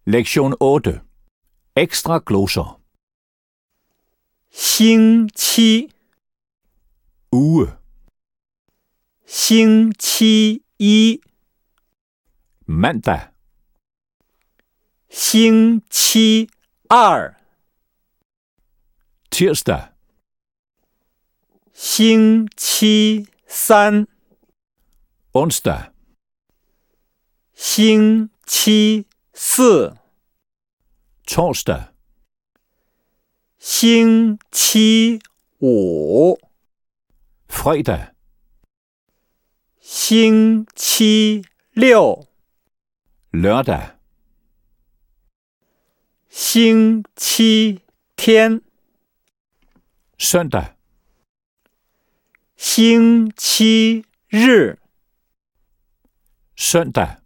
Lektion 8. Ekstra gloser. 星期、 Uge. 星期一、 Mandag. 星期二、 Tirsdag. 星期三、 Onsdag. 星期四、 Torsdag. 星期五、 Fredag. 星期六、 Lørdag. 星期天、 Søndag. 星期日、 Søndag.